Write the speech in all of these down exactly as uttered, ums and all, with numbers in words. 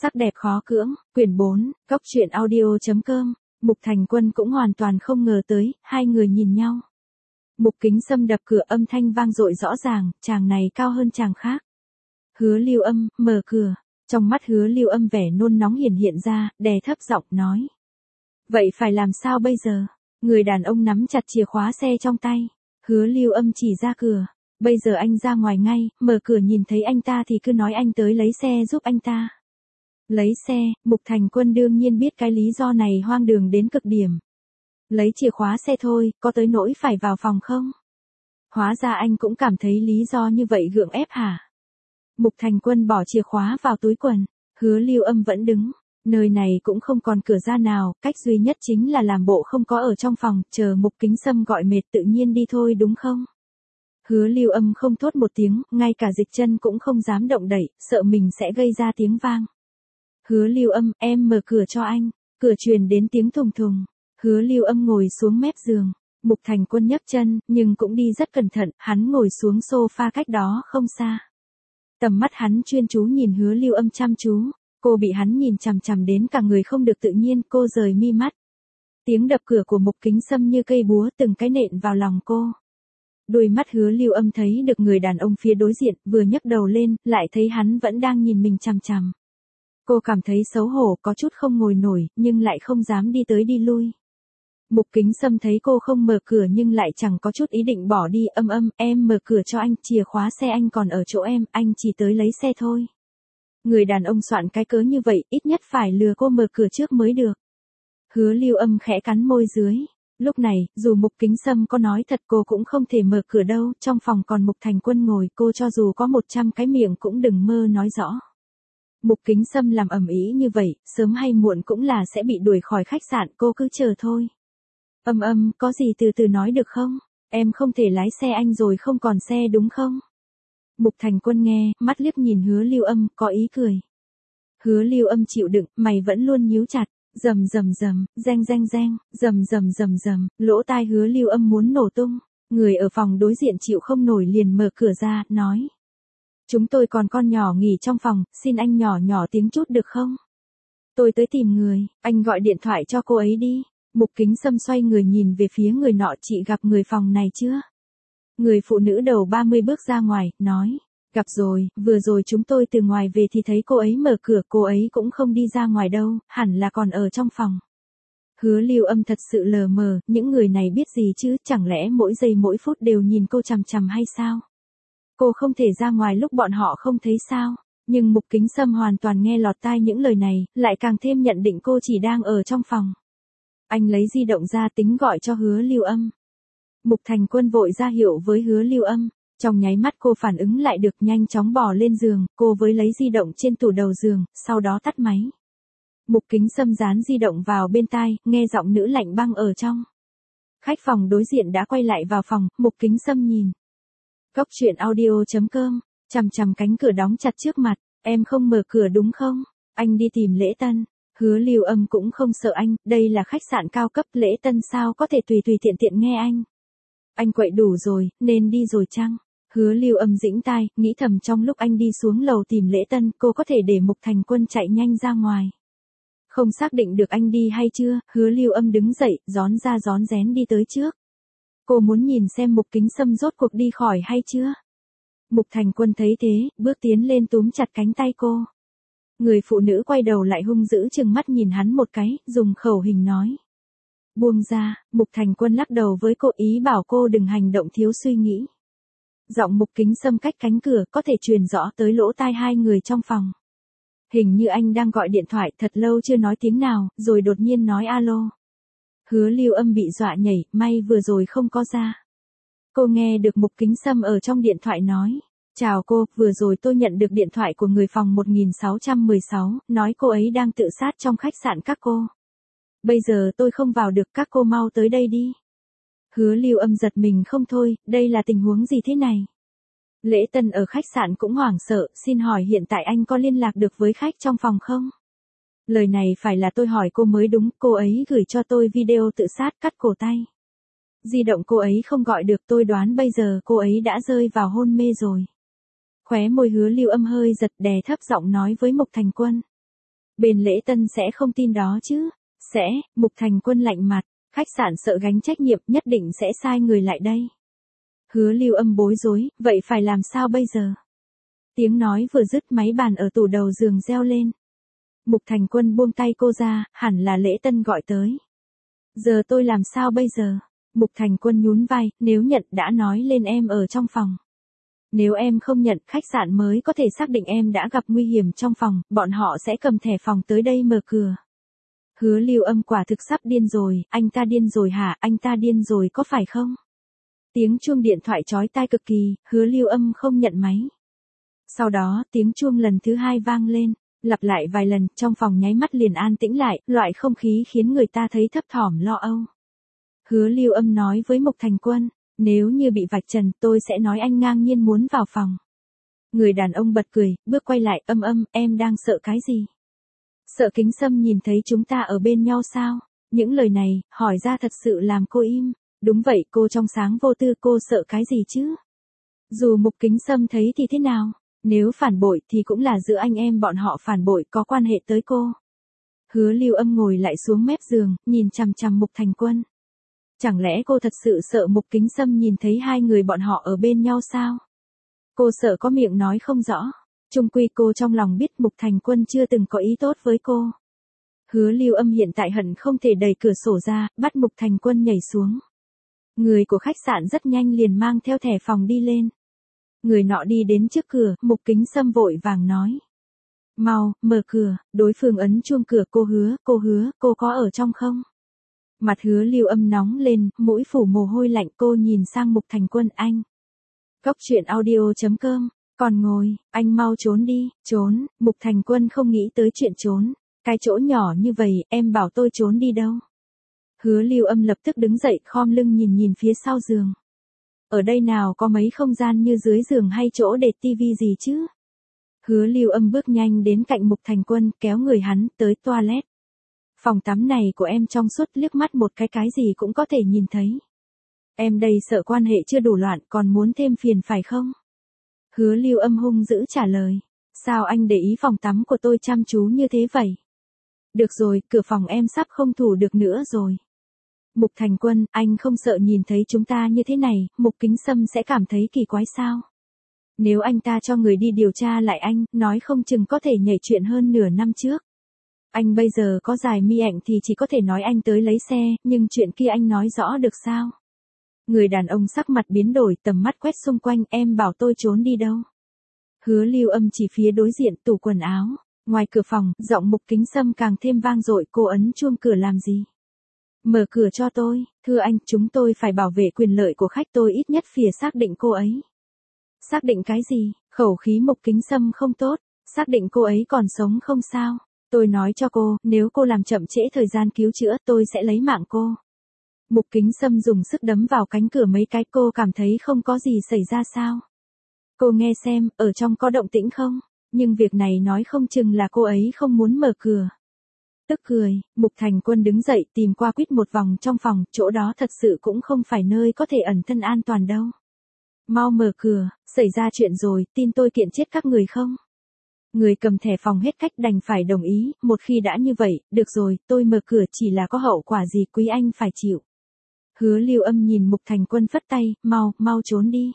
Sắc đẹp khó cưỡng, quyển bốn, cốc truyện audio chấm com. Mục Thành Quân cũng hoàn toàn không ngờ tới, hai người nhìn nhau. Mục Kính Sâm đập cửa, âm thanh vang dội rõ ràng, chàng này cao hơn chàng khác. Hứa Lưu Âm, mở cửa. Trong mắt Hứa Lưu Âm vẻ nôn nóng hiển hiện ra, đè thấp giọng nói. Vậy phải làm sao bây giờ? Người đàn ông nắm chặt chìa khóa xe trong tay. Hứa Lưu Âm chỉ ra cửa. Bây giờ anh ra ngoài ngay, mở cửa nhìn thấy anh ta thì cứ nói anh tới lấy xe giúp anh ta. Lấy xe, Mục Thành Quân đương nhiên biết cái lý do này hoang đường đến cực điểm. Lấy chìa khóa xe thôi, có tới nỗi phải vào phòng không? Hóa ra anh cũng cảm thấy lý do như vậy gượng ép hả? Mục Thành Quân bỏ chìa khóa vào túi quần, Hứa Lưu Âm vẫn đứng. Nơi này cũng không còn cửa ra nào, cách duy nhất chính là làm bộ không có ở trong phòng, chờ Mục Kính Sâm gọi mệt tự nhiên đi thôi đúng không? Hứa Lưu Âm không thốt một tiếng, ngay cả dịch chân cũng không dám động đậy, sợ mình sẽ gây ra tiếng vang. Hứa Lưu Âm, em mở cửa cho anh. Cửa truyền đến tiếng thùng thùng. Hứa Lưu Âm ngồi xuống mép giường. Mục Thành Quân nhấc chân, nhưng cũng đi rất cẩn thận, hắn ngồi xuống sofa cách đó không xa. Tầm mắt hắn chuyên chú nhìn Hứa Lưu Âm chăm chú. Cô bị hắn nhìn chằm chằm đến cả người không được tự nhiên, cô rời mi mắt. Tiếng đập cửa của Mục Kính Sâm như cây búa từng cái nện vào lòng cô. Đôi mắt Hứa Lưu Âm thấy được người đàn ông phía đối diện, vừa nhấc đầu lên, lại thấy hắn vẫn đang nhìn mình chằm chằm. Cô cảm thấy xấu hổ, có chút không ngồi nổi, nhưng lại không dám đi tới đi lui. Mục Kính Sâm thấy cô không mở cửa nhưng lại chẳng có chút ý định bỏ đi. Âm âm, em mở cửa cho anh, chìa khóa xe anh còn ở chỗ em, anh chỉ tới lấy xe thôi. Người đàn ông soạn cái cớ như vậy, ít nhất phải lừa cô mở cửa trước mới được. Hứa Lưu Âm khẽ cắn môi dưới. Lúc này, dù Mục Kính Sâm có nói thật cô cũng không thể mở cửa đâu, trong phòng còn Mục Thành Quân ngồi, cô cho dù có một trăm cái miệng cũng đừng mơ nói rõ. Mục Kính Sâm làm ầm ĩ như vậy, sớm hay muộn cũng là sẽ bị đuổi khỏi khách sạn, cô cứ chờ thôi. Âm âm, có gì từ từ nói được không? Em không thể lái xe anh rồi không còn xe đúng không? Mục Thành Quân nghe, mắt liếc nhìn Hứa Lưu Âm, có ý cười. Hứa Lưu Âm chịu đựng, mày vẫn luôn nhíu chặt. Rầm rầm rầm, reng reng reng, rầm rầm rầm rầm, lỗ tai Hứa Lưu Âm muốn nổ tung. Người ở phòng đối diện chịu không nổi liền mở cửa ra, nói. Chúng tôi còn con nhỏ nghỉ trong phòng, xin anh nhỏ nhỏ tiếng chút được không? Tôi tới tìm người, anh gọi điện thoại cho cô ấy đi. Mục Kính Sâm xoay người nhìn về phía người nọ, chị gặp người phòng này chưa? Người phụ nữ đầu ba mươi bước ra ngoài, nói. Gặp rồi, vừa rồi chúng tôi từ ngoài về thì thấy cô ấy mở cửa, cô ấy cũng không đi ra ngoài đâu, hẳn là còn ở trong phòng. Hứa Lưu Âm thật sự lờ mờ, những người này biết gì chứ, chẳng lẽ mỗi giây mỗi phút đều nhìn cô chằm chằm hay sao? Cô không thể ra ngoài lúc bọn họ không thấy sao? Nhưng Mục Kính Sâm hoàn toàn nghe lọt tai những lời này, lại càng thêm nhận định cô chỉ đang ở trong phòng. Anh lấy di động ra tính gọi cho Hứa Lưu Âm. Mục Thành Quân vội ra hiệu với Hứa Lưu Âm. Trong nháy mắt cô phản ứng lại được, nhanh chóng bò lên giường, cô với lấy di động trên tủ đầu giường, sau đó tắt máy. Mục Kính Sâm dán di động vào bên tai, nghe giọng nữ lạnh băng ở trong. Khách phòng đối diện đã quay lại vào phòng, Mục Kính Sâm nhìn. Cốc truyện audio chấm com, chằm chằm cánh cửa đóng chặt trước mặt, em không mở cửa đúng không? Anh đi tìm lễ tân. Hứa Lưu Âm cũng không sợ anh, đây là khách sạn cao cấp, lễ tân sao có thể tùy tùy tiện tiện nghe anh. Anh quậy đủ rồi, nên đi rồi chăng? Hứa Lưu Âm dĩnh tai, nghĩ thầm trong lúc anh đi xuống lầu tìm lễ tân, cô có thể để Mục Thành Quân chạy nhanh ra ngoài. Không xác định được anh đi hay chưa, Hứa Lưu Âm đứng dậy, rón ra rón rén đi tới trước. Cô muốn nhìn xem Mục Kính Sâm rốt cuộc đi khỏi hay chưa. Mục Thành Quân thấy thế, bước tiến lên túm chặt cánh tay cô. Người phụ nữ quay đầu lại hung dữ trừng mắt nhìn hắn một cái, dùng khẩu hình nói. Buông ra, Mục Thành Quân lắc đầu với cô, ý bảo cô đừng hành động thiếu suy nghĩ. Giọng Mục Kính Sâm cách cánh cửa có thể truyền rõ tới lỗ tai hai người trong phòng. Hình như anh đang gọi điện thoại, thật lâu chưa nói tiếng nào, rồi đột nhiên nói alo. Hứa Lưu Âm bị dọa nhảy, may vừa rồi không có ra. Cô nghe được Mục Kính Sâm ở trong điện thoại nói. Chào cô, vừa rồi tôi nhận được điện thoại của người phòng một nghìn sáu trăm mười sáu, nói cô ấy đang tự sát trong khách sạn các cô. Bây giờ tôi không vào được, các cô mau tới đây đi. Hứa Lưu Âm giật mình không thôi, đây là tình huống gì thế này? Lễ tân ở khách sạn cũng hoảng sợ, xin hỏi hiện tại anh có liên lạc được với khách trong phòng không? Lời này phải là tôi hỏi cô mới đúng, cô ấy gửi cho tôi video tự sát cắt cổ tay. Di động cô ấy không gọi được, tôi đoán bây giờ cô ấy đã rơi vào hôn mê rồi. Khóe môi Hứa Lưu Âm hơi giật, đè thấp giọng nói với Mục Thành Quân. Bên lễ tân sẽ không tin đó chứ. Sẽ, Mục Thành Quân lạnh mặt, khách sạn sợ gánh trách nhiệm nhất định sẽ sai người lại đây. Hứa Lưu Âm bối rối, vậy phải làm sao bây giờ? Tiếng nói vừa dứt máy bàn ở tủ đầu giường reo lên. Mục Thành Quân buông tay cô ra, hẳn là lễ tân gọi tới. Giờ tôi làm sao bây giờ? Mục Thành Quân nhún vai, nếu nhận đã nói lên em ở trong phòng. Nếu em không nhận, khách sạn mới có thể xác định em đã gặp nguy hiểm trong phòng, bọn họ sẽ cầm thẻ phòng tới đây mở cửa. Hứa Lưu Âm quả thực sắp điên rồi, anh ta điên rồi hả, anh ta điên rồi có phải không? Tiếng chuông điện thoại chói tai cực kỳ, Hứa Lưu Âm không nhận máy. Sau đó, tiếng chuông lần thứ hai vang lên, lặp lại vài lần, trong phòng nháy mắt liền an tĩnh lại, loại không khí khiến người ta thấy thấp thỏm lo âu. Hứa Lưu Âm nói với Mục Thành Quân, nếu như bị vạch trần tôi sẽ nói anh ngang nhiên muốn vào phòng. Người đàn ông bật cười, bước quay lại, Âm Âm, em đang sợ cái gì? Sợ Kính Sâm nhìn thấy chúng ta ở bên nhau sao? Những lời này, hỏi ra thật sự làm cô im. Đúng vậy, cô trong sáng vô tư, cô sợ cái gì chứ? Dù Mục Kính Sâm thấy thì thế nào? Nếu phản bội thì cũng là giữa anh em bọn họ phản bội có quan hệ tới cô. Hứa Lưu Âm ngồi lại xuống mép giường, nhìn chằm chằm Mục Thành Quân. Chẳng lẽ cô thật sự sợ Mục Kính Sâm nhìn thấy hai người bọn họ ở bên nhau sao? Cô sợ có miệng nói không rõ. Chung quy cô trong lòng biết Mục Thành Quân chưa từng có ý tốt với cô. Hứa Lưu Âm hiện tại hận không thể đẩy cửa sổ ra, bắt Mục Thành Quân nhảy xuống. Người của khách sạn rất nhanh liền mang theo thẻ phòng đi lên. Người nọ đi đến trước cửa, Mục Kính Sâm vội vàng nói. Mau, mở cửa, đối phương ấn chuông cửa, cô Hứa, cô Hứa, cô có ở trong không? Mặt Hứa Lưu Âm nóng lên, mũi phủ mồ hôi lạnh, cô nhìn sang Mục Thành Quân, anh. Góc truyện audio chấm com, còn ngồi, anh mau trốn đi, trốn, Mục Thành Quân không nghĩ tới chuyện trốn. Cái chỗ nhỏ như vậy, em bảo tôi trốn đi đâu? Hứa Lưu Âm lập tức đứng dậy, khom lưng nhìn nhìn phía sau giường. Ở đây nào có mấy không gian như dưới giường hay chỗ để tivi gì chứ? Hứa Lưu Âm bước nhanh đến cạnh Mục Thành Quân, kéo người hắn tới toilet. Phòng tắm này của em trong suốt, liếc mắt một cái cái gì cũng có thể nhìn thấy. Em đây sợ quan hệ chưa đủ loạn, còn muốn thêm phiền phải không? Hứa Lưu Âm hung dữ trả lời. Sao anh để ý phòng tắm của tôi chăm chú như thế vậy? Được rồi, cửa phòng em sắp không thủ được nữa rồi. Mục Thành Quân, anh không sợ nhìn thấy chúng ta như thế này, Mục Kính Sâm sẽ cảm thấy kỳ quái sao? Nếu anh ta cho người đi điều tra lại anh, nói không chừng có thể nhảy chuyện hơn nửa năm trước. Anh bây giờ có giải mi ảnh thì chỉ có thể nói anh tới lấy xe, nhưng chuyện kia anh nói rõ được sao? Người đàn ông sắc mặt biến đổi, tầm mắt quét xung quanh, em bảo tôi trốn đi đâu? Hứa Lưu Âm chỉ phía đối diện tủ quần áo. Ngoài cửa phòng, giọng Mục Kính Sâm càng thêm vang dội, cô ấn chuông cửa làm gì? Mở cửa cho tôi, thưa anh, chúng tôi phải bảo vệ quyền lợi của khách, tôi ít nhất phải xác định cô ấy. Xác định cái gì? Khẩu khí Mục Kính Sâm không tốt, xác định cô ấy còn sống không sao? Tôi nói cho cô, nếu cô làm chậm trễ thời gian cứu chữa, tôi sẽ lấy mạng cô. Mục Kính Sâm dùng sức đấm vào cánh cửa mấy cái, cô cảm thấy không có gì xảy ra sao? Cô nghe xem, ở trong có động tĩnh không? Nhưng việc này nói không chừng là cô ấy không muốn mở cửa. Tức cười, Mục Thành Quân đứng dậy tìm qua quýt một vòng trong phòng, chỗ đó thật sự cũng không phải nơi có thể ẩn thân an toàn đâu. Mau mở cửa, xảy ra chuyện rồi, tin tôi kiện chết các người không? Người cầm thẻ phòng hết cách đành phải đồng ý, một khi đã như vậy, được rồi, tôi mở cửa, chỉ là có hậu quả gì quý anh phải chịu. Hứa Lưu Âm nhìn Mục Thành Quân phất tay, mau, mau trốn đi.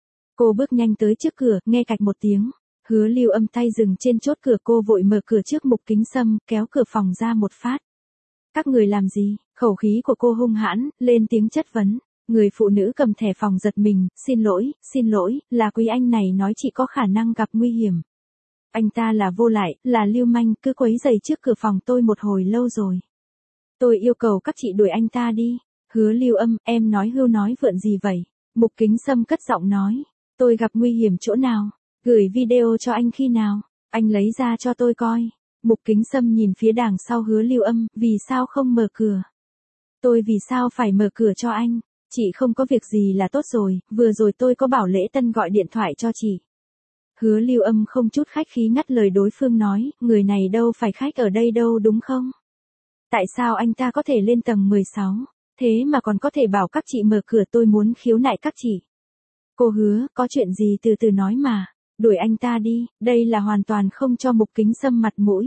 Cô bước nhanh tới trước cửa, nghe cạch một tiếng. Hứa Lưu Âm tay dừng trên chốt cửa, cô vội mở cửa trước Mục Kính Sâm, kéo cửa phòng ra một phát. Các người làm gì? Khẩu khí của cô hung hãn, lên tiếng chất vấn. Người phụ nữ cầm thẻ phòng giật mình, xin lỗi, xin lỗi, là quý anh này nói chị có khả năng gặp nguy hiểm. Anh ta là vô lại, là lưu manh, cứ quấy rầy trước cửa phòng tôi một hồi lâu rồi. Tôi yêu cầu các chị đuổi anh ta đi. Hứa Lưu Âm, em nói hưu nói vượn gì vậy? Mục Kính Sâm cất giọng nói. Tôi gặp nguy hiểm chỗ nào? Gửi video cho anh khi nào? Anh lấy ra cho tôi coi. Mục Kính Sâm nhìn phía đằng sau Hứa Lưu Âm, vì sao không mở cửa? Tôi vì sao phải mở cửa cho anh? Chị không có việc gì là tốt rồi, vừa rồi tôi có bảo Lễ Tân gọi điện thoại cho chị. Hứa Lưu Âm không chút khách khí ngắt lời đối phương nói, người này đâu phải khách ở đây đâu đúng không? Tại sao anh ta có thể lên tầng mười sáu, thế mà còn có thể bảo các chị mở cửa, tôi muốn khiếu nại các chị. Cô Hứa, có chuyện gì từ từ nói mà, đuổi anh ta đi, đây là hoàn toàn không cho Mục Kính Sâm mặt mũi.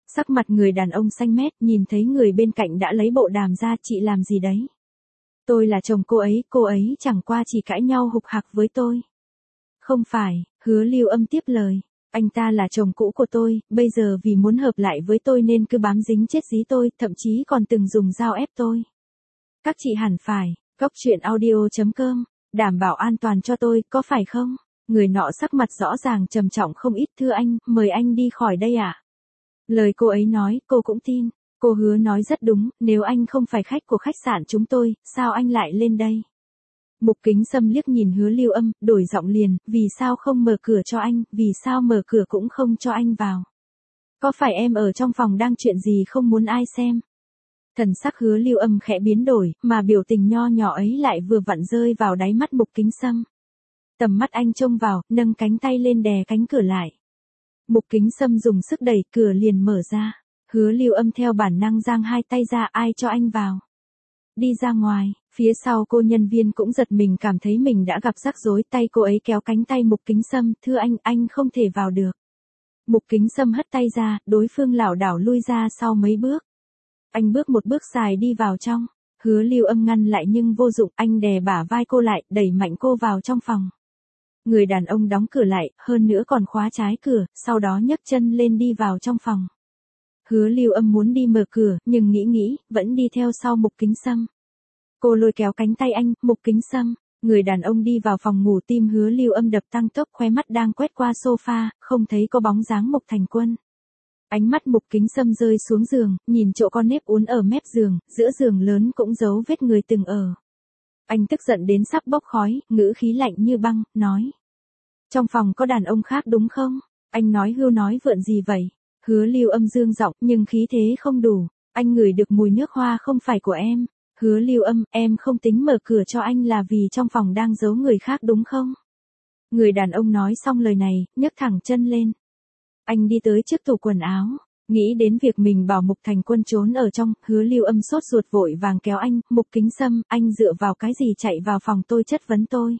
Sắc mặt người đàn ông xanh mét, nhìn thấy người bên cạnh đã lấy bộ đàm ra, chị làm gì đấy? Tôi là chồng cô ấy, cô ấy chẳng qua chỉ cãi nhau hục hặc với tôi. Không phải, Hứa Lưu Âm tiếp lời. Anh ta là chồng cũ của tôi, bây giờ vì muốn hợp lại với tôi nên cứ bám dính chết dí tôi, thậm chí còn từng dùng dao ép tôi. Các chị hẳn phải, góc truyện audio chấm com, đảm bảo an toàn cho tôi, có phải không? Người nọ sắc mặt rõ ràng trầm trọng không ít. Thưa anh, mời anh đi khỏi đây ạ. À? Lời cô ấy nói, cô cũng tin. Cô Hứa nói rất đúng, nếu anh không phải khách của khách sạn chúng tôi, sao anh lại lên đây? Mục Kính Sâm liếc nhìn Hứa Lưu Âm, đổi giọng liền, vì sao không mở cửa cho anh, vì sao mở cửa cũng không cho anh vào? Có phải em ở trong phòng đang chuyện gì không muốn ai xem? Thần sắc Hứa Lưu Âm khẽ biến đổi, mà biểu tình nho nhỏ ấy lại vừa vặn rơi vào đáy mắt Mục Kính Sâm. Tầm mắt anh trông vào, nâng cánh tay lên đè cánh cửa lại. Mục Kính Sâm dùng sức đẩy, cửa liền mở ra. Hứa Lưu Âm theo bản năng giang hai tay ra, ai cho anh vào? Đi ra ngoài. Phía sau cô nhân viên cũng giật mình, cảm thấy mình đã gặp rắc rối, tay cô ấy kéo cánh tay Mục Kính Sâm, thưa anh, anh không thể vào được. Mục Kính Sâm hất tay ra, đối phương lảo đảo lui ra sau mấy bước. Anh bước một bước dài đi vào trong. Hứa Lưu Âm ngăn lại nhưng vô dụng, anh đè bả vai cô lại, đẩy mạnh cô vào trong phòng. Người đàn ông đóng cửa lại, hơn nữa còn khóa trái cửa, sau đó nhấc chân lên đi vào trong phòng. Hứa Lưu Âm muốn đi mở cửa, nhưng nghĩ nghĩ, vẫn đi theo sau Mục Kính Sâm. Cô lôi kéo cánh tay anh, Mục Kính Sâm. Người đàn ông đi vào phòng ngủ, tim Hứa Lưu Âm đập tăng tốc, khóe mắt đang quét qua sofa, không thấy có bóng dáng Mục Thành Quân. Ánh mắt Mục Kính Sâm rơi xuống giường, nhìn chỗ con nếp uốn ở mép giường, giữa giường lớn cũng giấu vết người từng ở. Anh tức giận đến sắp bốc khói, ngữ khí lạnh như băng, nói. Trong phòng có đàn ông khác đúng không? Anh nói hưu nói vượn gì vậy? Hứa Lưu Âm dương giọng, nhưng khí thế không đủ. Anh ngửi được mùi nước hoa không phải của em. Hứa Lưu Âm, em không tính mở cửa cho anh là vì trong phòng đang giấu người khác đúng không? Người đàn ông nói xong lời này, nhấc thẳng chân lên. Anh đi tới trước tủ quần áo, nghĩ đến việc mình bảo Mục Thành Quân trốn ở trong, Hứa Lưu Âm sốt ruột vội vàng kéo anh, Mục Kính Sâm, anh dựa vào cái gì chạy vào phòng tôi chất vấn tôi?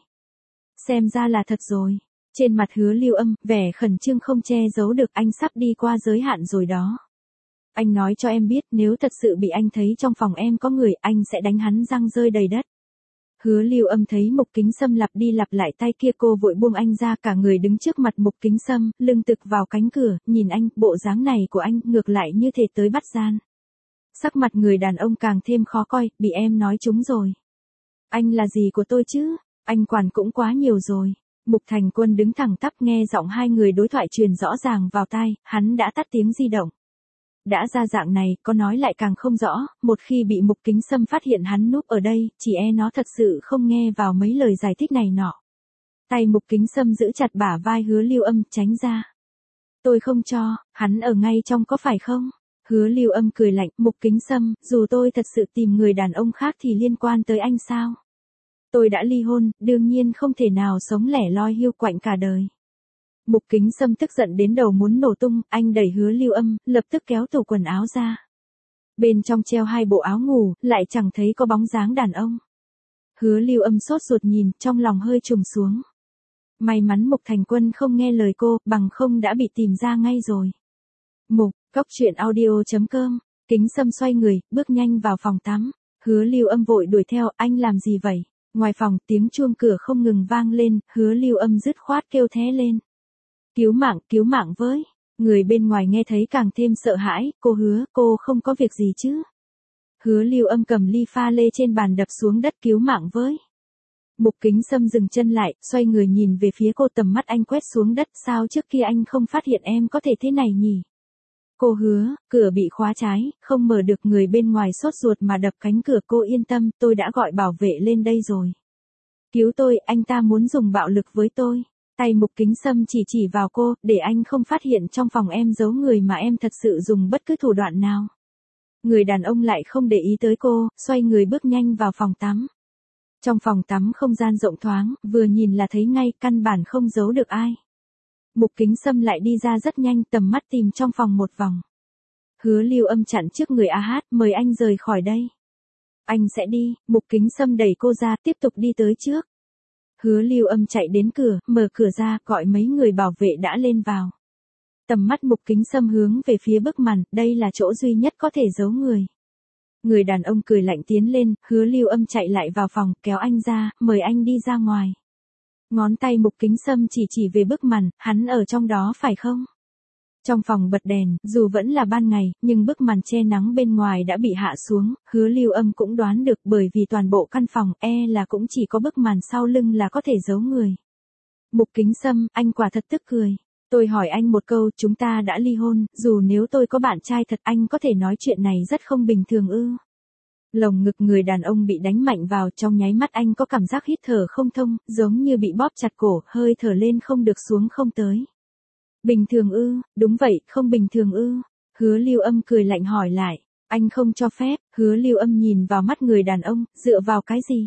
Xem ra là thật rồi. Trên mặt Hứa Lưu Âm, vẻ khẩn trương không che giấu được, anh sắp đi qua giới hạn rồi đó. Anh nói cho em biết, nếu thật sự bị anh thấy trong phòng em có người, anh sẽ đánh hắn răng rơi đầy đất. Hứa Lưu Âm thấy Mục Kính Sâm lặp đi lặp lại tay kia, cô vội buông anh ra, cả người đứng trước mặt Mục Kính Sâm, lưng tực vào cánh cửa, nhìn anh, bộ dáng này của anh, ngược lại như thể tới bắt gian. Sắc mặt người đàn ông càng thêm khó coi, bị em nói trúng rồi. Anh là gì của tôi chứ? Anh quản cũng quá nhiều rồi. Mục Thành Quân đứng thẳng tắp, nghe giọng hai người đối thoại truyền rõ ràng vào tai, hắn đã tắt tiếng di động. Đã ra dạng này, có nói lại càng không rõ, một khi bị Mục Kính Sâm phát hiện hắn núp ở đây, chỉ e nó thật sự không nghe vào mấy lời giải thích này nọ. Tay Mục Kính Sâm giữ chặt bả vai Hứa Lưu Âm, tránh ra. Tôi không cho, hắn ở ngay trong có phải không? Hứa Lưu Âm cười lạnh, Mục Kính Sâm, dù tôi thật sự tìm người đàn ông khác thì liên quan tới anh sao? Tôi đã ly hôn, đương nhiên không thể nào sống lẻ loi hiu quạnh cả đời. Mục Kính Sâm tức giận đến đầu muốn nổ tung, anh đẩy Hứa Lưu Âm, lập tức kéo tủ quần áo ra. Bên trong treo hai bộ áo ngủ, lại chẳng thấy có bóng dáng đàn ông. Hứa Lưu Âm sốt ruột nhìn, trong lòng hơi trùng xuống. May mắn Mục Thành Quân không nghe lời cô, bằng không đã bị tìm ra ngay rồi. Mục, góc truyện audio chấm com, Kính Sâm xoay người, bước nhanh vào phòng tắm. Hứa Lưu Âm vội đuổi theo, anh làm gì vậy? Ngoài phòng, tiếng chuông cửa không ngừng vang lên, Hứa Lưu Âm dứt khoát kêu thé lên. Cứu mạng, cứu mạng với. Người bên ngoài nghe thấy càng thêm sợ hãi, cô Hứa, cô không có việc gì chứ? Hứa Lưu Âm cầm ly pha lê trên bàn đập xuống đất, cứu mạng với. Mục Kính Sâm dừng chân lại, xoay người nhìn về phía cô, tầm mắt anh quét xuống đất, sao trước kia anh không phát hiện em có thể thế này nhỉ? Cô Hứa, cửa bị khóa trái, không mở được, người bên ngoài sốt ruột mà đập cánh cửa, cô yên tâm, tôi đã gọi bảo vệ lên đây rồi. Cứu tôi, anh ta muốn dùng bạo lực với tôi. Tay Mục Kính Sâm chỉ chỉ vào cô, để anh không phát hiện trong phòng em giấu người mà em thật sự dùng bất cứ thủ đoạn nào. Người đàn ông lại không để ý tới cô, xoay người bước nhanh vào phòng tắm. Trong phòng tắm không gian rộng thoáng, vừa nhìn là thấy ngay, căn bản không giấu được ai. Mục Kính Sâm lại đi ra rất nhanh, tầm mắt tìm trong phòng một vòng. Hứa Lưu Âm chặn trước người A Hát, mời anh rời khỏi đây. Anh sẽ đi, Mục Kính Sâm đẩy cô ra, tiếp tục đi tới trước. Hứa Lưu Âm chạy đến cửa, mở cửa ra, gọi mấy người bảo vệ đã lên vào. Tầm mắt Mục Kính Sâm hướng về phía bức màn, đây là chỗ duy nhất có thể giấu người. Người đàn ông cười lạnh tiến lên, Hứa Lưu Âm chạy lại vào phòng, kéo anh ra, mời anh đi ra ngoài. Ngón tay Mục Kính Sâm chỉ chỉ về bức màn, hắn ở trong đó phải không? Trong phòng bật đèn, dù vẫn là ban ngày, nhưng bức màn che nắng bên ngoài đã bị hạ xuống, Hứa Lưu Âm cũng đoán được bởi vì toàn bộ căn phòng e là cũng chỉ có bức màn sau lưng là có thể giấu người. Mục Kính Sâm, anh quả thật tức cười. Tôi hỏi anh một câu, chúng ta đã ly hôn, dù nếu tôi có bạn trai thật anh có thể nói chuyện này rất không bình thường ư. Lồng ngực người đàn ông bị đánh mạnh vào, trong nháy mắt anh có cảm giác hít thở không thông, giống như bị bóp chặt cổ, hơi thở lên không được xuống không tới. Bình thường ư, đúng vậy, không bình thường ư. Hứa Lưu Âm cười lạnh hỏi lại, anh không cho phép. Hứa Lưu Âm nhìn vào mắt người đàn ông, dựa vào cái gì?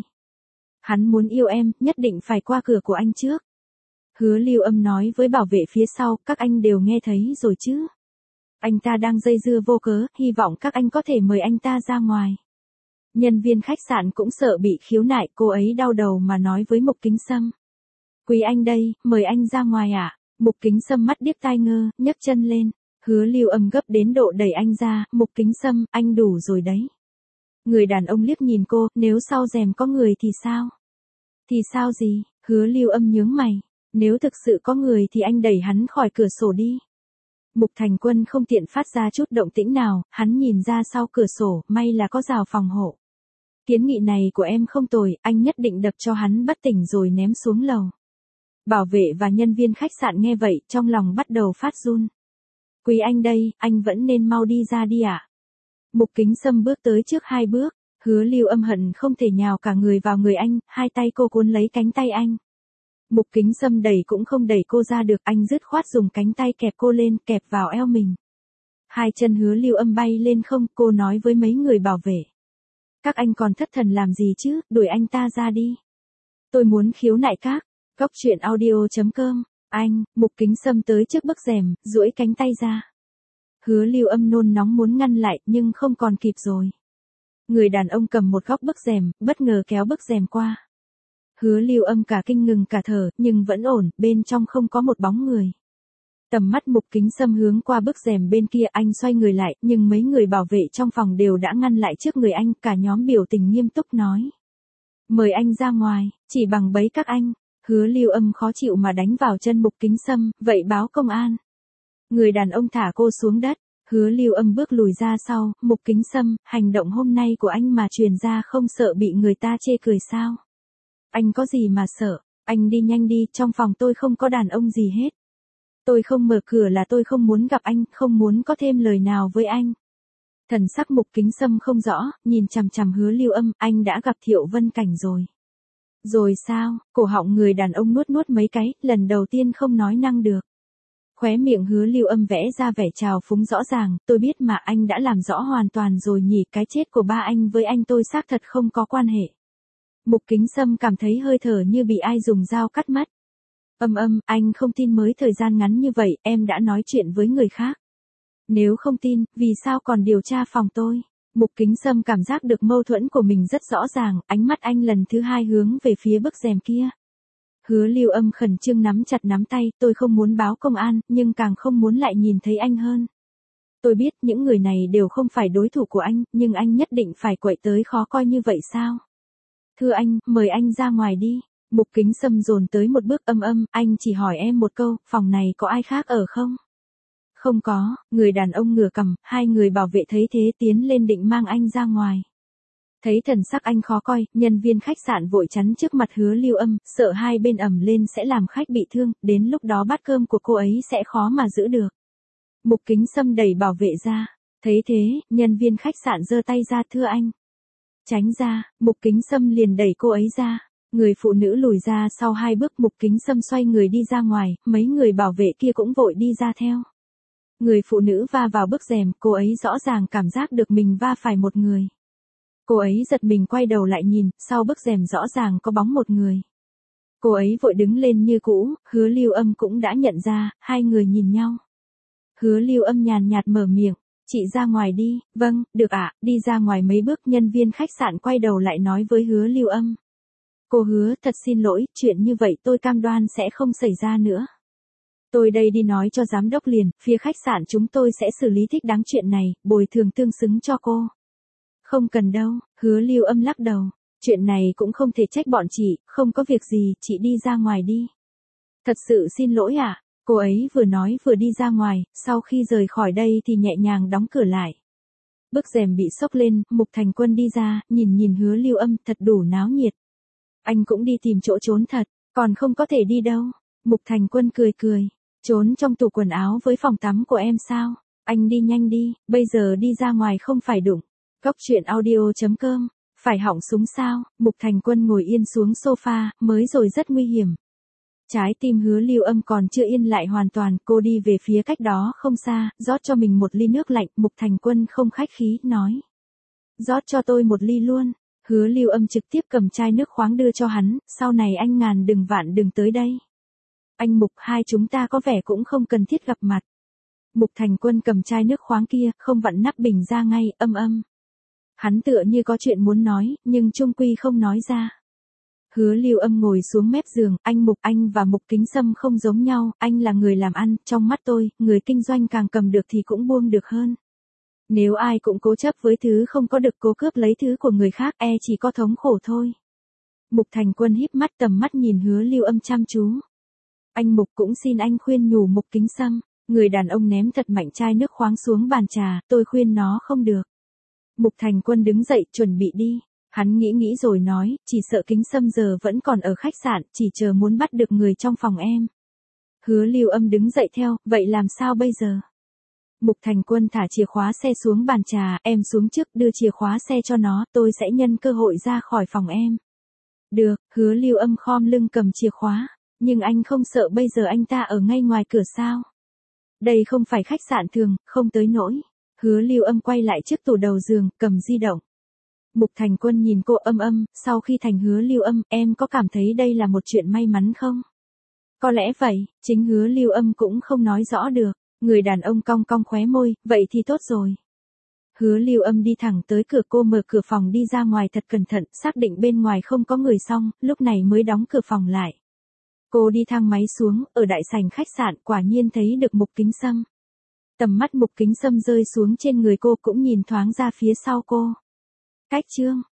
Hắn muốn yêu em, nhất định phải qua cửa của anh trước. Hứa Lưu Âm nói với bảo vệ phía sau, các anh đều nghe thấy rồi chứ. Anh ta đang dây dưa vô cớ, hy vọng các anh có thể mời anh ta ra ngoài. Nhân viên khách sạn cũng sợ bị khiếu nại, cô ấy đau đầu mà nói với Mục Kính Sâm. Quý anh đây, mời anh ra ngoài ạ. À? Mục Kính Sâm mắt điếc tai ngơ, nhấc chân lên. Hứa Lưu Âm gấp đến độ đẩy anh ra, Mục Kính Sâm, anh đủ rồi đấy. Người đàn ông liếc nhìn cô, nếu sau rèm có người thì sao? Thì sao gì? Hứa Lưu Âm nhướng mày. Nếu thực sự có người thì anh đẩy hắn khỏi cửa sổ đi. Mục Thành Quân không tiện phát ra chút động tĩnh nào, hắn nhìn ra sau cửa sổ, may là có rào phòng hộ. Kiến nghị này của em không tồi, anh nhất định đập cho hắn bất tỉnh rồi ném xuống lầu. Bảo vệ và nhân viên khách sạn nghe vậy, trong lòng bắt đầu phát run. Quý anh đây, anh vẫn nên mau đi ra đi ạ. À? Mục Kính Sâm bước tới trước hai bước, Hứa Lưu Âm hận không thể nhào cả người vào người anh, hai tay cô cuốn lấy cánh tay anh. Mục Kính Sâm đẩy cũng không đẩy cô ra được, anh dứt khoát dùng cánh tay kẹp cô lên, kẹp vào eo mình. Hai chân Hứa Lưu Âm bay lên không, cô nói với mấy người bảo vệ. Các anh còn thất thần làm gì chứ, đuổi anh ta ra đi. Tôi muốn khiếu nại các. Góc truyện audio chấm com. Anh, Mục Kính Sâm tới trước bức rèm, duỗi cánh tay ra. Hứa Lưu Âm nôn nóng muốn ngăn lại, nhưng không còn kịp rồi. Người đàn ông cầm một góc bức rèm, bất ngờ kéo bức rèm qua. Hứa Lưu Âm cả kinh ngừng cả thở, nhưng vẫn ổn, bên trong không có một bóng người. Tầm mắt Mục Kính Sâm hướng qua bức rèm bên kia, anh xoay người lại, nhưng mấy người bảo vệ trong phòng đều đã ngăn lại trước người anh, cả nhóm biểu tình nghiêm túc nói. Mời anh ra ngoài, chỉ bằng bấy các anh. Hứa Lưu Âm khó chịu mà đánh vào chân Mục Kính Sâm, vậy báo công an. Người đàn ông thả cô xuống đất, Hứa Lưu Âm bước lùi ra sau, Mục Kính Sâm, hành động hôm nay của anh mà truyền ra không sợ bị người ta chê cười sao? Anh có gì mà sợ, anh đi nhanh đi, trong phòng tôi không có đàn ông gì hết. Tôi không mở cửa là tôi không muốn gặp anh, không muốn có thêm lời nào với anh. Thần sắc Mục Kính Sâm không rõ, nhìn chằm chằm Hứa Lưu Âm, anh đã gặp Thiệu Vân Cảnh rồi. Rồi sao, cổ họng người đàn ông nuốt nuốt mấy cái, lần đầu tiên không nói năng được. Khóe miệng Hứa Lưu Âm vẽ ra vẻ trào phúng rõ ràng, tôi biết mà anh đã làm rõ hoàn toàn rồi nhỉ, cái chết của ba anh với anh tôi xác thật không có quan hệ. Mục Kính Sâm cảm thấy hơi thở như bị ai dùng dao cắt mắt. Âm âm, anh không tin mới thời gian ngắn như vậy, em đã nói chuyện với người khác. Nếu không tin, vì sao còn điều tra phòng tôi? Mục Kính Sâm cảm giác được mâu thuẫn của mình rất rõ ràng, ánh mắt anh lần thứ hai hướng về phía bức rèm kia. Hứa Lưu Âm khẩn trương nắm chặt nắm tay, tôi không muốn báo công an, nhưng càng không muốn lại nhìn thấy anh hơn. Tôi biết những người này đều không phải đối thủ của anh, nhưng anh nhất định phải quậy tới khó coi như vậy sao? Thưa anh, mời anh ra ngoài đi. Mục Kính Sâm dồn tới một bước, âm âm, anh chỉ hỏi em một câu, phòng này có ai khác ở không? Không có, người đàn ông ngửa cằm, hai người bảo vệ thấy thế tiến lên định mang anh ra ngoài. Thấy thần sắc anh khó coi, nhân viên khách sạn vội chắn trước mặt Hứa Lưu Âm, sợ hai bên ầm lên sẽ làm khách bị thương, đến lúc đó bát cơm của cô ấy sẽ khó mà giữ được. Mục Kính Sâm đẩy bảo vệ ra, thấy thế, nhân viên khách sạn giơ tay ra, thưa anh. Tránh ra, Mục Kính Sâm liền đẩy cô ấy ra. Người phụ nữ lùi ra sau hai bước, Mục Kính Sâm xoay người đi ra ngoài, mấy người bảo vệ kia cũng vội đi ra theo. Người phụ nữ va vào bức rèm, cô ấy rõ ràng cảm giác được mình va phải một người. Cô ấy giật mình quay đầu lại nhìn, sau bức rèm rõ ràng có bóng một người. Cô ấy vội đứng lên như cũ, Hứa Lưu Âm cũng đã nhận ra, hai người nhìn nhau. Hứa Lưu Âm nhàn nhạt mở miệng, chị ra ngoài đi, vâng, được ạ, đi ra ngoài mấy bước, nhân viên khách sạn quay đầu lại nói với Hứa Lưu Âm. Cô Hứa, thật xin lỗi, chuyện như vậy tôi cam đoan sẽ không xảy ra nữa. Tôi đây đi nói cho giám đốc liền, phía khách sạn chúng tôi sẽ xử lý thích đáng chuyện này, bồi thường tương xứng cho cô. Không cần đâu, Hứa Lưu Âm lắc đầu. Chuyện này cũng không thể trách bọn chị, không có việc gì, chị đi ra ngoài đi. Thật sự xin lỗi ạ. À? Cô ấy vừa nói vừa đi ra ngoài, sau khi rời khỏi đây thì nhẹ nhàng đóng cửa lại. Bức rèm bị xốc lên, Mục Thành Quân đi ra, nhìn nhìn Hứa Lưu Âm, thật đủ náo nhiệt. Anh cũng đi tìm chỗ trốn thật, còn không có thể đi đâu. Mục Thành Quân cười cười, trốn trong tủ quần áo với phòng tắm của em sao? Anh đi nhanh đi, bây giờ đi ra ngoài không phải đụng. Góc truyện audio chấm com, phải hỏng súng sao? Mục Thành Quân ngồi yên xuống sofa, mới rồi rất nguy hiểm. Trái tim Hứa Lưu Âm còn chưa yên lại hoàn toàn, cô đi về phía cách đó không xa, rót cho mình một ly nước lạnh, Mục Thành Quân không khách khí, nói. Rót cho tôi một ly luôn. Hứa Lưu Âm trực tiếp cầm chai nước khoáng đưa cho hắn, sau này anh ngàn đừng vạn đừng tới đây. Anh Mục, hai chúng ta có vẻ cũng không cần thiết gặp mặt. Mục Thành Quân cầm chai nước khoáng kia, không vặn nắp bình ra ngay, âm âm. Hắn tựa như có chuyện muốn nói, nhưng chung quy không nói ra. Hứa Lưu Âm ngồi xuống mép giường, anh Mục, anh và Mục Kính Sâm không giống nhau, anh là người làm ăn, trong mắt tôi, người kinh doanh càng cầm được thì cũng buông được hơn. Nếu ai cũng cố chấp với thứ không có được, cố cướp lấy thứ của người khác, e chỉ có thống khổ thôi. Mục Thành Quân híp mắt, tầm mắt nhìn Hứa Lưu Âm chăm chú. Anh Mục, cũng xin anh khuyên nhủ Mục Kính Sâm. Người đàn ông ném thật mạnh chai nước khoáng xuống bàn trà, tôi khuyên nó không được. Mục Thành Quân đứng dậy, chuẩn bị đi. Hắn nghĩ nghĩ rồi nói, chỉ sợ Kính Sâm giờ vẫn còn ở khách sạn, chỉ chờ muốn bắt được người trong phòng em. Hứa Lưu Âm đứng dậy theo, vậy làm sao bây giờ? Mục Thành Quân thả chìa khóa xe xuống bàn trà, em xuống trước, đưa chìa khóa xe cho nó, tôi sẽ nhân cơ hội ra khỏi phòng em. Được, Hứa Lưu Âm khom lưng cầm chìa khóa, nhưng anh không sợ bây giờ anh ta ở ngay ngoài cửa sao? Đây không phải khách sạn thường, không tới nỗi. Hứa Lưu Âm quay lại trước tủ đầu giường, cầm di động. Mục Thành Quân nhìn cô, âm âm, sau khi thành Hứa Lưu Âm, em có cảm thấy đây là một chuyện may mắn không? Có lẽ vậy, chính Hứa Lưu Âm cũng không nói rõ được. Người đàn ông cong cong khóe môi, vậy thì tốt rồi. Hứa Lưu Âm đi thẳng tới cửa, cô mở cửa phòng đi ra ngoài thật cẩn thận, xác định bên ngoài không có người xong, lúc này mới đóng cửa phòng lại. Cô đi thang máy xuống, ở đại sảnh khách sạn, quả nhiên thấy được Mục Kính Sâm. Tầm mắt Mục Kính Sâm rơi xuống trên người cô, cũng nhìn thoáng ra phía sau cô. Cách chương